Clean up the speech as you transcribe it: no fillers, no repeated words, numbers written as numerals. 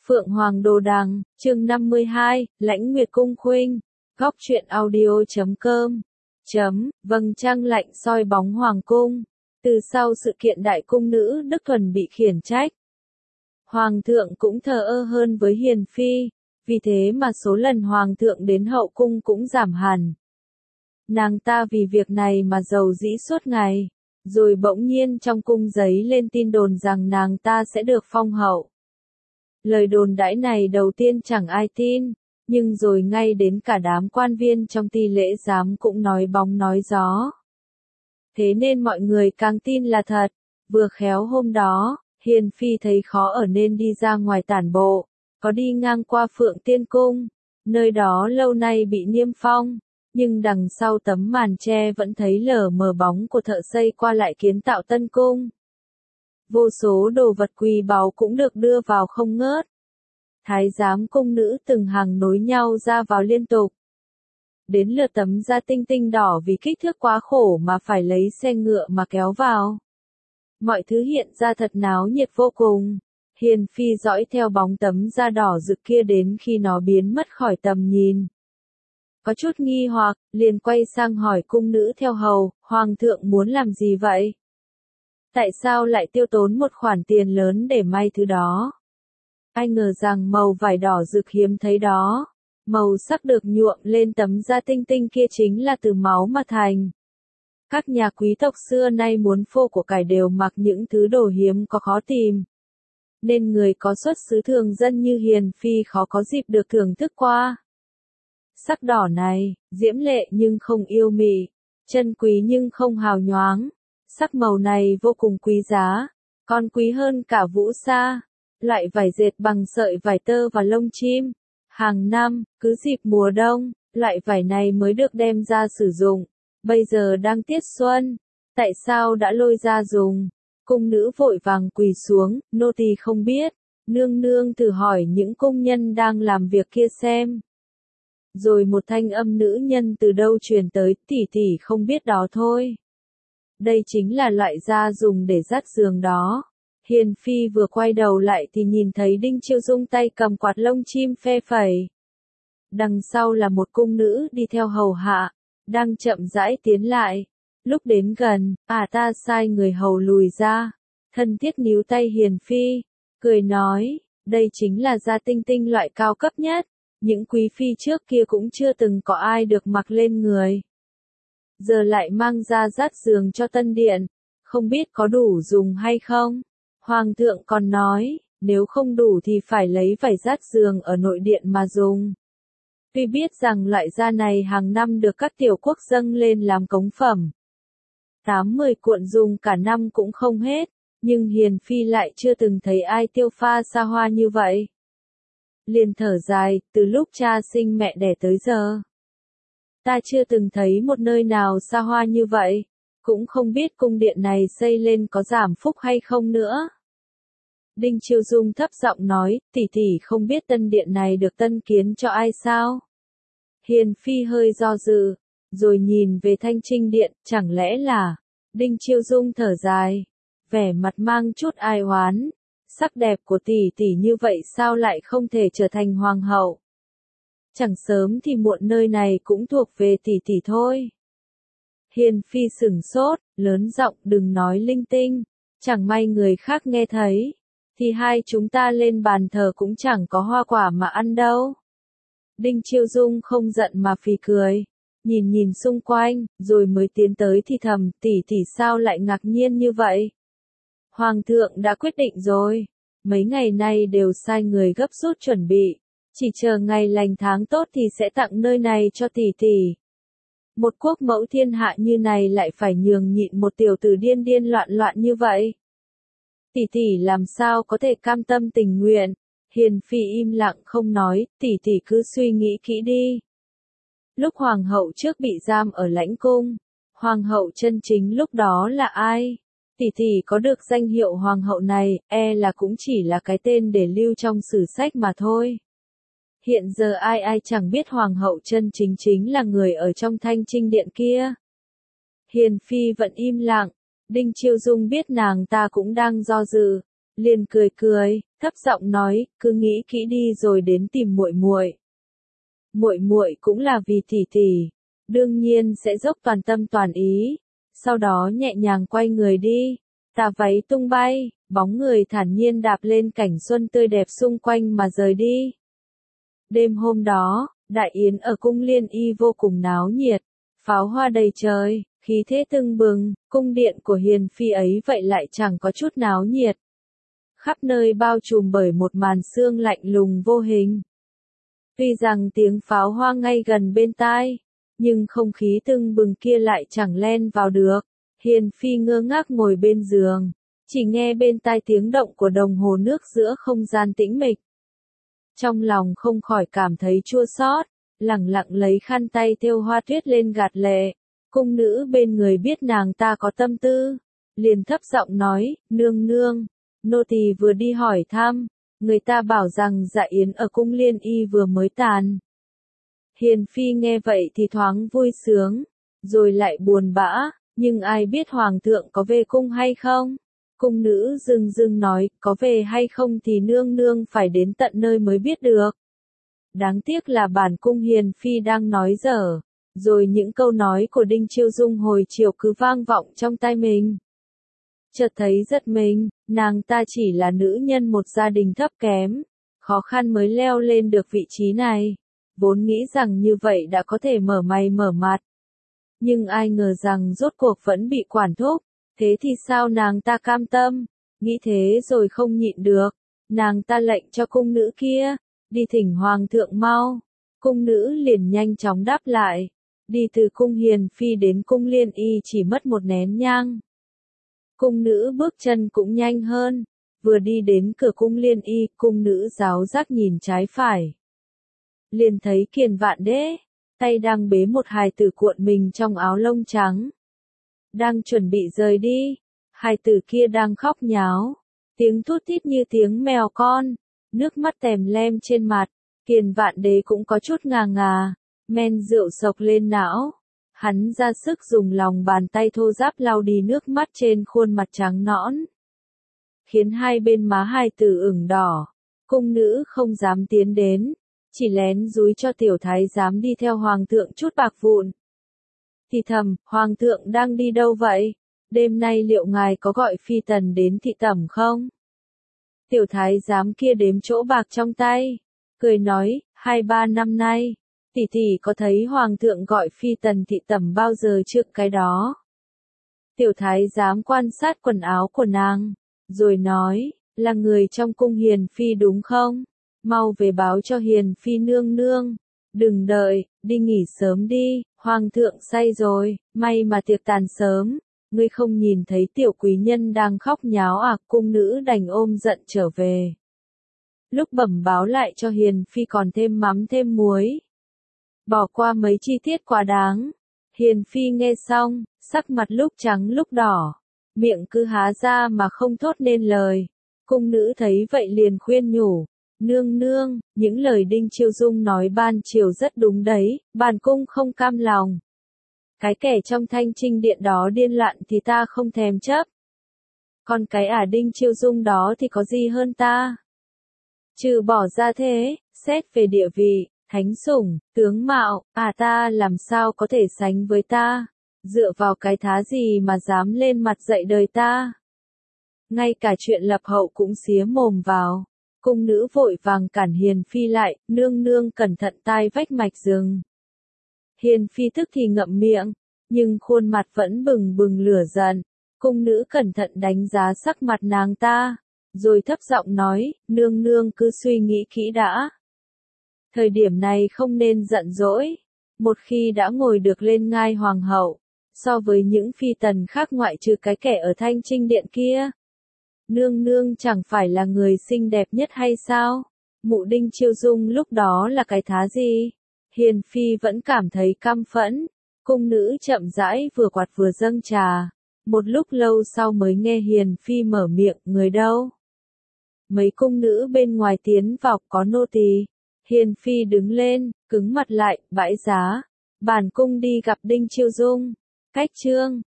Phượng Hoàng Đồ Đằng, chương 52, Lãnh Nguyệt Cung Khuynh, góc truyện audio.com. Vầng trăng lạnh soi bóng Hoàng Cung. Từ sau sự kiện đại cung nữ Đức Thuần bị khiển trách, Hoàng thượng cũng thờ ơ hơn với Hiền Phi, vì thế mà số lần Hoàng thượng đến hậu cung cũng giảm hẳn. Nàng ta vì việc này mà rầu rĩ suốt ngày, rồi bỗng nhiên trong cung giấy lên tin đồn rằng nàng ta sẽ được phong hậu. Lời đồn đãi này đầu tiên chẳng ai tin, nhưng rồi ngay đến cả đám quan viên trong ty lễ giám cũng nói bóng nói gió. Thế nên mọi người càng tin là thật. Vừa khéo hôm đó, Hiền Phi thấy khó ở nên đi ra ngoài tản bộ, có đi ngang qua Phượng Tiên Cung, nơi đó lâu nay bị niêm phong, nhưng đằng sau tấm màn tre vẫn thấy lờ mờ bóng của thợ xây qua lại kiến tạo tân cung. Vô số đồ vật quý báu cũng được đưa vào không ngớt. Thái giám cung nữ từng hàng nối nhau ra vào liên tục. Đến lượt tấm da tinh tinh đỏ vì kích thước quá khổ mà phải lấy xe ngựa mà kéo vào. Mọi thứ hiện ra thật náo nhiệt vô cùng. Hiền Phi dõi theo bóng tấm da đỏ rực kia đến khi nó biến mất khỏi tầm nhìn. Có chút nghi hoặc, liền quay sang hỏi cung nữ theo hầu, Hoàng thượng muốn làm gì vậy? Tại sao lại tiêu tốn một khoản tiền lớn để may thứ đó? Ai ngờ rằng màu vải đỏ rực hiếm thấy đó, màu sắc được nhuộm lên tấm da tinh tinh kia chính là từ máu mà thành. Các nhà quý tộc xưa nay muốn phô của cải đều mặc những thứ đồ hiếm có khó tìm, nên người có xuất xứ thường dân như Hiền Phi khó có dịp được thưởng thức qua. Sắc đỏ này, diễm lệ nhưng không yêu mị, chân quý nhưng không hào nhoáng. Sắc màu này vô cùng quý giá, còn quý hơn cả vũ sa. Loại vải dệt bằng sợi vải tơ và lông chim. Hàng năm, cứ dịp mùa đông, loại vải này mới được đem ra sử dụng. Bây giờ đang tiết xuân, tại sao đã lôi ra dùng? Cung nữ vội vàng quỳ xuống, nô tỳ không biết, nương nương thử hỏi những công nhân đang làm việc kia xem. Rồi một thanh âm nữ nhân từ đâu truyền tới, tỷ tỷ không biết đó thôi. Đây chính là loại da dùng để dắt giường đó. Hiền Phi vừa quay đầu lại thì nhìn thấy Đinh Chiêu Dung tay cầm quạt lông chim phe phẩy. Đằng sau là một cung nữ đi theo hầu hạ, đang chậm rãi tiến lại. Lúc đến gần, ta sai người hầu lùi ra, thân thiết níu tay Hiền Phi, cười nói, đây chính là da tinh tinh loại cao cấp nhất, những quý phi trước kia cũng chưa từng có ai được mặc lên người. Giờ lại mang ra dắt giường cho tân điện, không biết có đủ dùng hay không? Hoàng thượng còn nói, nếu không đủ thì phải lấy vải dắt giường ở nội điện mà dùng. Tuy biết rằng loại da này hàng năm được các tiểu quốc dâng lên làm cống phẩm, 8-10 cuộn dùng cả năm cũng không hết, nhưng Hiền Phi lại chưa từng thấy ai tiêu pha xa hoa như vậy. Liền thở dài, từ lúc cha sinh mẹ đẻ tới giờ, ta chưa từng thấy một nơi nào xa hoa như vậy, cũng không biết cung điện này xây lên có giảm phúc hay không nữa. Đinh Chiêu Dung thấp giọng nói, tỷ tỷ không biết tân điện này được tân kiến cho ai sao? Hiền Phi hơi do dự, rồi nhìn về Thanh Trinh Điện, chẳng lẽ là... Đinh Chiêu Dung thở dài, vẻ mặt mang chút ai oán, sắc đẹp của tỷ tỷ như vậy sao lại không thể trở thành hoàng hậu? Chẳng sớm thì muộn nơi này cũng thuộc về tỷ tỷ thôi. Hiền Phi sửng sốt, lớn giọng đừng nói linh tinh, chẳng may người khác nghe thấy, thì hai chúng ta lên bàn thờ cũng chẳng có hoa quả mà ăn đâu. Đinh Chiêu Dung không giận mà phì cười, nhìn xung quanh, rồi mới tiến tới thì thầm, tỷ tỷ sao lại ngạc nhiên như vậy? Hoàng thượng đã quyết định rồi, mấy ngày nay đều sai người gấp rút chuẩn bị, chỉ chờ ngày lành tháng tốt thì sẽ tặng nơi này cho tỷ tỷ. Một quốc mẫu thiên hạ như này lại phải nhường nhịn một tiểu tử điên điên loạn loạn như vậy. Tỷ tỷ làm sao có thể cam tâm tình nguyện? Hiền Phi im lặng không nói, tỷ tỷ cứ suy nghĩ kỹ đi. Lúc hoàng hậu trước bị giam ở lãnh cung, hoàng hậu chân chính lúc đó là ai? Tỷ tỷ có được danh hiệu hoàng hậu này, là cũng chỉ là cái tên để lưu trong sử sách mà thôi. Hiện giờ ai chẳng biết hoàng hậu chân chính chính là người ở trong Thanh Trinh Điện kia. Hiền Phi vẫn im lặng, Đinh Chiêu Dung biết nàng ta cũng đang do dự, Liền cười cười, thấp giọng nói, cứ nghĩ kỹ đi rồi đến tìm muội muội. Muội muội cũng là vì tỷ tỷ, đương nhiên sẽ dốc toàn tâm toàn ý. Sau đó nhẹ nhàng quay người đi, tà váy tung bay, bóng người thản nhiên đạp lên cảnh xuân tươi đẹp xung quanh mà rời đi. Đêm hôm đó, đại yến ở cung Liên Y vô cùng náo nhiệt, pháo hoa đầy trời, khí thế tưng bừng, cung điện của hiền phi ấy vậy lại chẳng có chút náo nhiệt. Khắp nơi bao trùm bởi một màn sương lạnh lùng vô hình. Tuy rằng tiếng pháo hoa ngay gần bên tai, nhưng không khí tưng bừng kia lại chẳng len vào được. Hiền phi ngơ ngác ngồi bên giường, chỉ nghe bên tai tiếng động của đồng hồ nước giữa không gian tĩnh mịch. Trong lòng không khỏi cảm thấy chua xót, lẳng lặng lấy khăn tay thêu hoa tuyết lên gạt lệ. Cung nữ bên người biết nàng ta có tâm tư, liền thấp giọng nói, nương nương, nô tỳ vừa đi hỏi thăm, người ta bảo rằng dạ yến ở cung Liên Y vừa mới tàn. Hiền phi nghe vậy thì thoáng vui sướng, rồi lại buồn bã, nhưng ai biết hoàng thượng có về cung hay không? Cung nữ dưng dưng nói, có về hay không thì nương nương phải đến tận nơi mới biết được. Đáng tiếc là bản cung hiền phi đang nói dở, rồi những câu nói của Đinh Chiêu Dung hồi chiều cứ vang vọng trong tai mình. Chợt thấy giật mình, nàng ta chỉ là nữ nhân một gia đình thấp kém, khó khăn mới leo lên được vị trí này, vốn nghĩ rằng như vậy đã có thể mở mày mở mặt. Nhưng ai ngờ rằng rốt cuộc vẫn bị quản thúc, thế thì sao nàng ta cam tâm, nghĩ thế rồi không nhịn được, nàng ta lệnh cho cung nữ kia, đi thỉnh hoàng thượng mau. Cung nữ liền nhanh chóng đáp lại, đi từ cung hiền phi đến cung Liên Y chỉ mất một nén nhang. Cung nữ bước chân cũng nhanh hơn, vừa đi đến cửa cung Liên Y, cung nữ giáo giác nhìn trái phải. Liền thấy Kiền Vạn Đế, tay đang bế một hài tử cuộn mình trong áo lông trắng. Đang chuẩn bị rời đi, hài tử kia đang khóc nháo, tiếng thút thít như tiếng mèo con, nước mắt tèm lem trên mặt. Kiền Vạn Đế cũng có chút ngà ngà, men rượu sộc lên não. Hắn ra sức dùng lòng bàn tay thô ráp lau đi nước mắt trên khuôn mặt trắng nõn, khiến hai bên má hài tử ửng đỏ. Cung nữ không dám tiến đến, chỉ lén dúi cho tiểu thái giám đi theo hoàng thượng chút bạc vụn. Thì thầm, hoàng thượng đang đi đâu vậy? Đêm nay liệu ngài có gọi phi tần đến thị tẩm không? Tiểu thái giám kia đếm chỗ bạc trong tay, cười nói, 2-3 năm nay, tỷ tỷ có thấy hoàng thượng gọi phi tần thị tẩm bao giờ trước cái đó? Tiểu thái giám quan sát quần áo của nàng, rồi nói, là người trong cung hiền phi đúng không? Mau về báo cho hiền phi nương nương, đừng đợi, đi nghỉ sớm đi, hoàng thượng say rồi, may mà tiệc tàn sớm, ngươi không nhìn thấy tiểu quý nhân đang khóc nháo à? Cung nữ đành ôm giận trở về. Lúc bẩm báo lại cho hiền phi còn thêm mắm thêm muối, bỏ qua mấy chi tiết quá đáng. Hiền phi nghe xong, sắc mặt lúc trắng lúc đỏ, miệng cứ há ra mà không thốt nên lời. Cung nữ thấy vậy liền khuyên nhủ, nương nương, những lời Đinh Chiêu Dung nói ban chiều rất đúng đấy, bản cung không cam lòng. Cái kẻ trong Thanh Trinh Điện đó điên loạn thì ta không thèm chấp. Còn cái Đinh Chiêu Dung đó thì có gì hơn ta? Trừ bỏ ra thế, xét về địa vị, thánh sủng, tướng mạo, ta làm sao có thể sánh với ta? Dựa vào cái thá gì mà dám lên mặt dạy đời ta? Ngay cả chuyện lập hậu cũng xía mồm vào. Cung nữ vội vàng cản hiền phi lại, nương nương cẩn thận tai vách mạch rừng. Hiền phi tức thì ngậm miệng, nhưng khuôn mặt vẫn bừng bừng lửa giận. Cung nữ cẩn thận đánh giá sắc mặt nàng ta, rồi thấp giọng nói, nương nương cứ suy nghĩ kỹ đã. Thời điểm này không nên giận dỗi, một khi đã ngồi được lên ngai hoàng hậu, so với những phi tần khác ngoại trừ cái kẻ ở Thanh Trinh Điện kia, nương nương chẳng phải là người xinh đẹp nhất hay sao? Mụ Đinh Chiêu Dung lúc đó là cái thá gì? Hiền phi vẫn cảm thấy căm phẫn. Cung nữ chậm rãi vừa quạt vừa dâng trà. Một lúc lâu sau mới nghe hiền phi mở miệng, người đâu? Mấy cung nữ bên ngoài tiến vào, có nô tỳ. Hiền phi đứng lên, cứng mặt lại, bãi giá. Bản cung đi gặp Đinh Chiêu Dung. Cách chương